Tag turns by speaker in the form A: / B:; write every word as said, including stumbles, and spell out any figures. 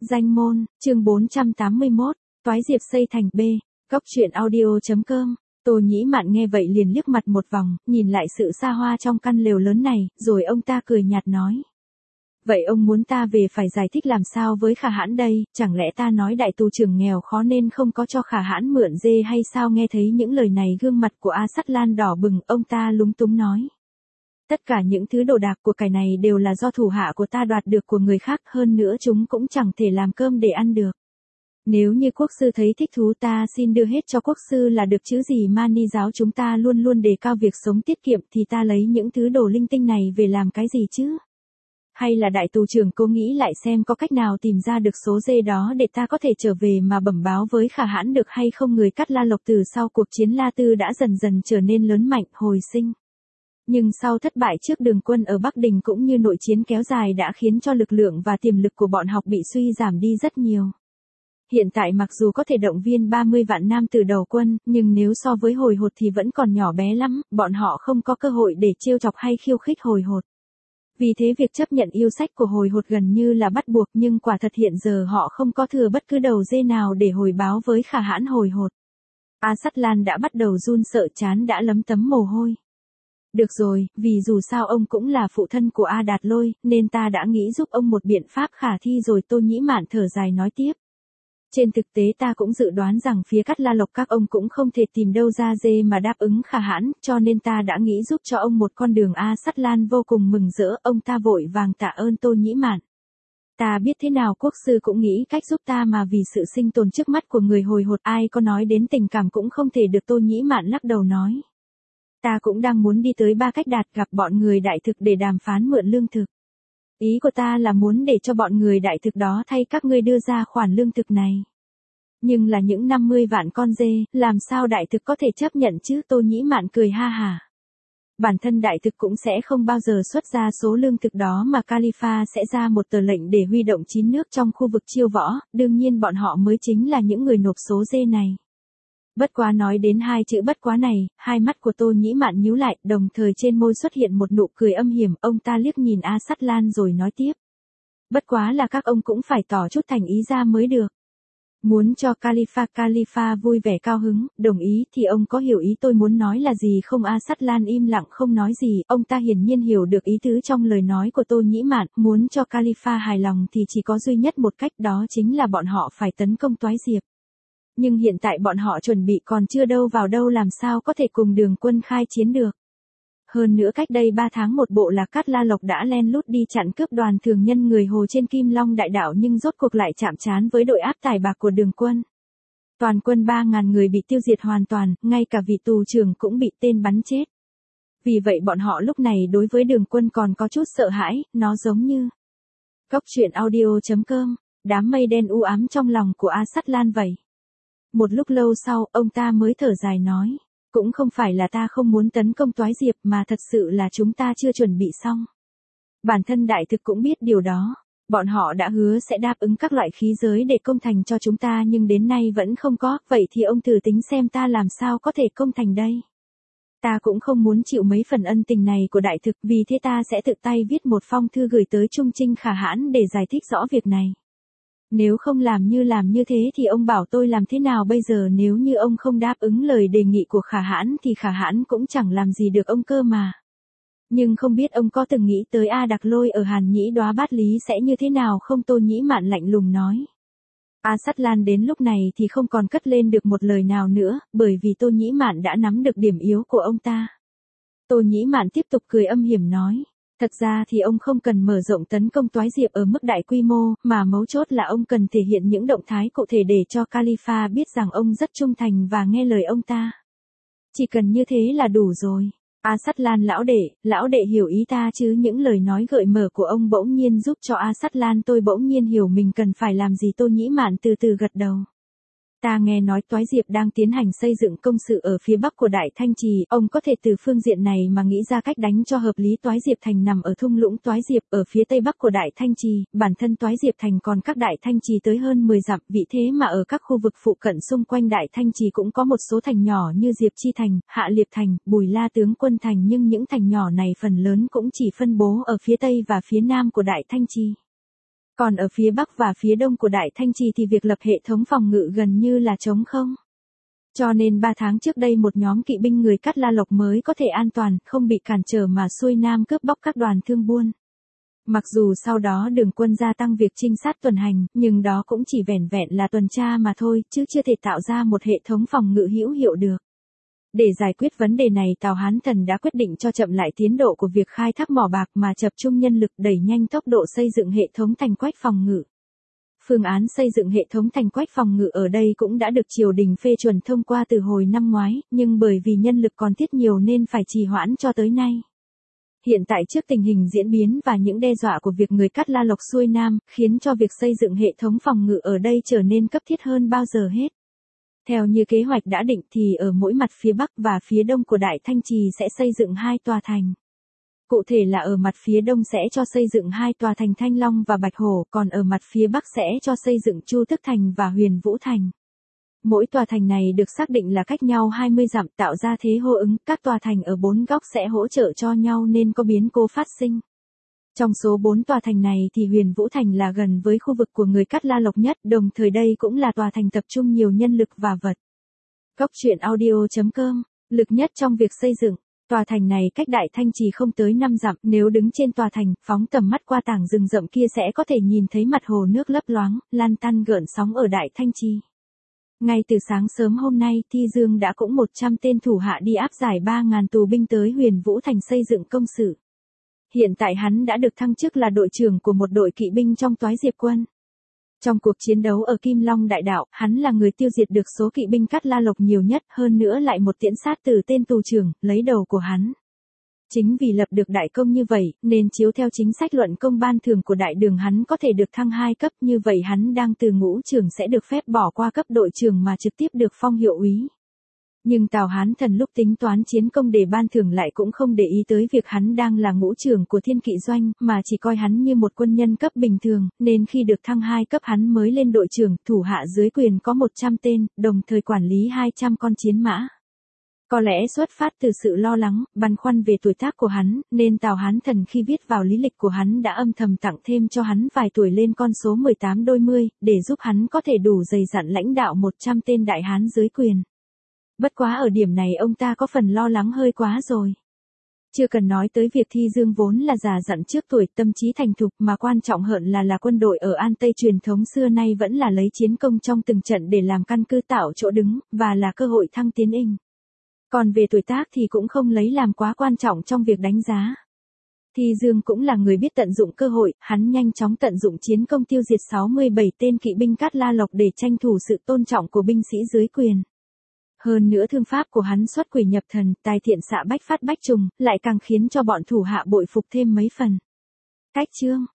A: Danh môn, chương bốn trăm tám mươi mốt, toái diệp xây thành B, cóc truyện audio.com. Tô Nhĩ Mạn nghe vậy liền liếc mặt một vòng, nhìn lại sự xa hoa trong căn lều lớn này, rồi ông ta cười nhạt nói. Vậy ông muốn ta về phải giải thích làm sao với Khả Hãn đây, chẳng lẽ ta nói đại tù trưởng nghèo khó nên không có cho Khả Hãn mượn dê hay sao? Nghe thấy những lời này gương mặt của A Sắt Lan đỏ bừng, ông ta lúng túng nói. Tất cả những thứ đồ đạc của cải này đều là do thủ hạ của ta đoạt được của người khác, hơn nữa chúng cũng chẳng thể làm cơm để ăn được. Nếu như quốc sư thấy thích thú ta xin đưa hết cho quốc sư là được chứ gì mà ni giáo chúng ta luôn luôn đề cao việc sống tiết kiệm thì ta lấy những thứ đồ linh tinh này về làm cái gì chứ? Hay là đại tù trưởng cố nghĩ lại xem có cách nào tìm ra được số dê đó để ta có thể trở về mà bẩm báo với Khả Hãn được hay không? Người Cát La Lộc từ sau cuộc chiến La Tư đã dần dần trở nên lớn mạnh, hồi sinh. Nhưng sau thất bại trước Đường Quân ở Bắc Đình cũng như nội chiến kéo dài đã khiến cho lực lượng và tiềm lực của bọn họ bị suy giảm đi rất nhiều. Hiện tại mặc dù có thể động viên ba mươi vạn nam tử đầu quân, nhưng nếu so với Hồi Hột thì vẫn còn nhỏ bé lắm, bọn họ không có cơ hội để trêu chọc hay khiêu khích Hồi Hột. Vì thế việc chấp nhận yêu sách của Hồi Hột gần như là bắt buộc, nhưng quả thật hiện giờ họ không có thừa bất cứ đầu dê nào để hồi báo với Khả Hãn. Hồi Hột. A Sắt Lan đã bắt đầu run sợ, trán đã lấm tấm mồ hôi. Được rồi, vì dù sao ông cũng là phụ thân của A Đạt Lôi, nên ta đã nghĩ giúp ông một biện pháp khả thi rồi. Tô Nhĩ Mạn thở dài nói tiếp. Trên thực tế ta cũng dự đoán rằng phía Cát La Lộc các ông cũng không thể tìm đâu ra dê mà đáp ứng Khả Hãn, cho nên ta đã nghĩ giúp cho ông một con đường. A Sắt Lan vô cùng mừng rỡ, ông ta vội vàng tạ ơn Tô Nhĩ Mạn. Ta biết thế nào quốc sư cũng nghĩ cách giúp ta mà vì sự sinh tồn trước mắt của người Hồi Hột ai có nói đến tình cảm cũng không thể được. Tô Nhĩ Mạn lắc đầu nói. Ta cũng đang muốn đi tới Ba Cách Đạt gặp bọn người đại thực để đàm phán mượn lương thực. Ý của ta là muốn để cho bọn người đại thực đó thay các ngươi đưa ra khoản lương thực này. Nhưng là những năm mươi vạn con dê, làm sao đại thực có thể chấp nhận chứ? Tô Nhĩ Mạn cười ha hả. Bản thân đại thực cũng sẽ không bao giờ xuất ra số lương thực đó mà Khalifa sẽ ra một tờ lệnh để huy động chín nước trong khu vực chiêu võ, đương nhiên bọn họ mới chính là những người nộp số dê này. Bất quá nói đến hai chữ bất quá này, hai mắt của Tô Nhĩ Mạn nhíu lại, đồng thời trên môi xuất hiện một nụ cười âm hiểm, ông ta liếc nhìn A Sắt Lan rồi nói tiếp. Bất quá là các ông cũng phải tỏ chút thành ý ra mới được. Muốn cho Khalifa Khalifa vui vẻ cao hứng, đồng ý thì ông có hiểu ý tôi muốn nói là gì không? A Sắt Lan im lặng không nói gì, ông ta hiển nhiên hiểu được ý tứ trong lời nói của Tô Nhĩ Mạn, muốn cho Khalifa hài lòng thì chỉ có duy nhất một cách, đó chính là bọn họ phải tấn công Toái Diệp. Nhưng hiện tại bọn họ chuẩn bị còn chưa đâu vào đâu, làm sao có thể cùng Đường Quân khai chiến được. Hơn nữa cách đây ba tháng một bộ lạc Cát La Lộc đã len lút đi chặn cướp đoàn thường nhân người Hồ trên Kim Long Đại Đạo, nhưng rốt cuộc lại chạm trán với đội áp tải bạc của Đường Quân. Toàn quân ba ngàn người bị tiêu diệt hoàn toàn, ngay cả vị tù trưởng cũng bị tên bắn chết. Vì vậy bọn họ lúc này đối với Đường Quân còn có chút sợ hãi, nó giống như cóc truyện audio.com, đám mây đen u ám trong lòng của A Sắt Lan vậy. Một lúc lâu sau, ông ta mới thở dài nói. Cũng không phải là ta không muốn tấn công Toái Diệp mà thật sự là chúng ta chưa chuẩn bị xong. Bản thân đại thực cũng biết điều đó. Bọn họ đã hứa sẽ đáp ứng các loại khí giới để công thành cho chúng ta nhưng đến nay vẫn không có. Vậy thì ông thử tính xem ta làm sao có thể công thành đây. Ta cũng không muốn chịu mấy phần ân tình này của đại thực, vì thế ta sẽ tự tay viết một phong thư gửi tới Trung Trinh Khả Hãn để giải thích rõ việc này. Nếu không làm như làm như thế thì ông bảo tôi làm thế nào bây giờ? Nếu như ông không đáp ứng lời đề nghị của Khả Hãn thì Khả Hãn cũng chẳng làm gì được ông cơ mà. Nhưng không biết ông có từng nghĩ tới A Đặc Lôi ở Hàn Nhĩ Đoá Bát Lý sẽ như thế nào không? Tô Nhĩ Mạn lạnh lùng nói. A Sắt Lan đến lúc này thì không còn cất lên được một lời nào nữa, bởi vì Tô Nhĩ Mạn đã nắm được điểm yếu của ông ta. Tô Nhĩ Mạn tiếp tục cười âm hiểm nói. Thật ra thì ông không cần mở rộng tấn công Toái Diệp ở mức đại quy mô, mà mấu chốt là ông cần thể hiện những động thái cụ thể để cho Khalifa biết rằng ông rất trung thành và nghe lời ông ta. Chỉ cần như thế là đủ rồi. A Sắt Lan lão đệ, lão đệ hiểu ý ta chứ? Những lời nói gợi mở của ông bỗng nhiên giúp cho A Sắt Lan tôi bỗng nhiên hiểu mình cần phải làm gì. Tô Nhĩ Mạn từ từ gật đầu. Ta nghe nói Toái Diệp đang tiến hành xây dựng công sự ở phía bắc của Đại Thanh Trì, ông có thể từ phương diện này mà nghĩ ra cách đánh cho hợp lý. Toái Diệp Thành nằm ở thung lũng Toái Diệp ở phía tây bắc của Đại Thanh Trì, bản thân Toái Diệp Thành còn cách Đại Thanh Trì tới hơn mười dặm, vì thế mà ở các khu vực phụ cận xung quanh Đại Thanh Trì cũng có một số thành nhỏ như Diệp Chi Thành, Hạ Liệp Thành, Bùi La Tướng Quân Thành, nhưng những thành nhỏ này phần lớn cũng chỉ phân bố ở phía tây và phía nam của Đại Thanh Trì. Còn ở phía Bắc và phía Đông của Đại Thanh Trì thì việc lập hệ thống phòng ngự gần như là trống không. Cho nên ba tháng trước đây một nhóm kỵ binh người Cát La Lộc mới có thể an toàn, không bị cản trở mà xuôi nam cướp bóc các đoàn thương buôn. Mặc dù sau đó Đường quân gia tăng việc trinh sát tuần hành, nhưng đó cũng chỉ vẻn vẹn là tuần tra mà thôi, chứ chưa thể tạo ra một hệ thống phòng ngự hữu hiệu được. Để giải quyết vấn đề này, Tào Hán Thần đã quyết định cho chậm lại tiến độ của việc khai thác mỏ bạc mà tập trung nhân lực đẩy nhanh tốc độ xây dựng hệ thống thành quách phòng ngự. Phương án xây dựng hệ thống thành quách phòng ngự ở đây cũng đã được triều đình phê chuẩn thông qua từ hồi năm ngoái, nhưng bởi vì nhân lực còn tiết nhiều nên phải trì hoãn cho tới nay. Hiện tại trước tình hình diễn biến và những đe dọa của việc người Cát La Lộc xuôi nam, khiến cho việc xây dựng hệ thống phòng ngự ở đây trở nên cấp thiết hơn bao giờ hết. Theo như kế hoạch đã định thì ở mỗi mặt phía Bắc và phía Đông của Đại Thanh Trì sẽ xây dựng hai tòa thành. Cụ thể là ở mặt phía Đông sẽ cho xây dựng hai tòa thành Thanh Long và Bạch Hổ, còn ở mặt phía Bắc sẽ cho xây dựng Chu Tức Thành và Huyền Vũ Thành. Mỗi tòa thành này được xác định là cách nhau hai mươi dặm, tạo ra thế hô ứng, các tòa thành ở bốn góc sẽ hỗ trợ cho nhau nên có biến cố phát sinh. Trong số bốn tòa thành này thì Huyền Vũ Thành là gần với khu vực của người Cát La Lộc nhất, đồng thời đây cũng là tòa thành tập trung nhiều nhân lực và vật. Góc truyện audio chấm com, lực nhất trong việc xây dựng. Tòa thành này cách Đại Thanh Trì không tới năm dặm, nếu đứng trên tòa thành, phóng tầm mắt qua tảng rừng rậm kia sẽ có thể nhìn thấy mặt hồ nước lấp loáng, lan tăn gợn sóng ở Đại Thanh Trì. Ngay từ sáng sớm hôm nay, Thi Dương đã cũng một trăm tên thủ hạ đi áp giải ba nghìn tù binh tới Huyền Vũ Thành xây dựng công sự. Hiện tại hắn đã được thăng chức là đội trưởng của một đội kỵ binh trong Toái Diệp quân. Trong cuộc chiến đấu ở Kim Long Đại Đạo, hắn là người tiêu diệt được số kỵ binh Cát La Lộc nhiều nhất, hơn nữa lại một tiễn sát từ tên tù trưởng, lấy đầu của hắn. Chính vì lập được đại công như vậy, nên chiếu theo chính sách luận công ban thưởng của đại đường hắn có thể được thăng hai cấp, như vậy hắn đang từ ngũ trưởng sẽ được phép bỏ qua cấp đội trưởng mà trực tiếp được phong hiệu úy. Nhưng Tào Hán Thần lúc tính toán chiến công để ban thưởng lại cũng không để ý tới việc hắn đang là ngũ trưởng của Thiên Kỵ Doanh, mà chỉ coi hắn như một quân nhân cấp bình thường, nên khi được thăng hai cấp hắn mới lên đội trưởng, thủ hạ dưới quyền có một trăm tên, đồng thời quản lý hai trăm con chiến mã. Có lẽ xuất phát từ sự lo lắng, băn khoăn về tuổi tác của hắn, nên Tào Hán Thần khi viết vào lý lịch của hắn đã âm thầm tặng thêm cho hắn vài tuổi lên con số mười tám đôi mươi, để giúp hắn có thể đủ dày dặn lãnh đạo một trăm tên đại hán dưới quyền. Bất quá ở điểm này ông ta có phần lo lắng hơi quá rồi. Chưa cần nói tới việc Thi Dương vốn là già dặn trước tuổi, tâm trí thành thục, mà quan trọng hơn là là quân đội ở An Tây truyền thống xưa nay vẫn là lấy chiến công trong từng trận để làm căn cứ tạo chỗ đứng, và là cơ hội thăng tiến inh. Còn về tuổi tác thì cũng không lấy làm quá quan trọng trong việc đánh giá. Thi Dương cũng là người biết tận dụng cơ hội, hắn nhanh chóng tận dụng chiến công tiêu diệt sáu mươi bảy tên kỵ binh Cát La Lộc để tranh thủ sự tôn trọng của binh sĩ dưới quyền. Hơn nữa thương pháp của hắn xuất quỷ nhập thần, tài thiện xạ bách phát bách trùng, lại càng khiến cho bọn thủ hạ bội phục thêm mấy phần. Cách chương